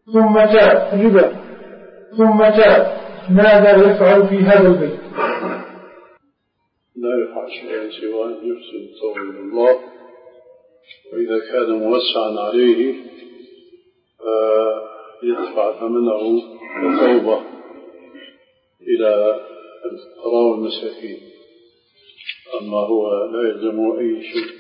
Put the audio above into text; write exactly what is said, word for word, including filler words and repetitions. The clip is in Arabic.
ثم تاب ربا ثم تاب، ماذا يفعل في هذا البيت؟ لا يفعل شيئا سوى أن يحسن التوبة إلى الله، وإذا كان موسعا عليه فيدفع ثمنه التوبة إلى الفقراء والمساكين، أما هو لا يلزم أي شيء.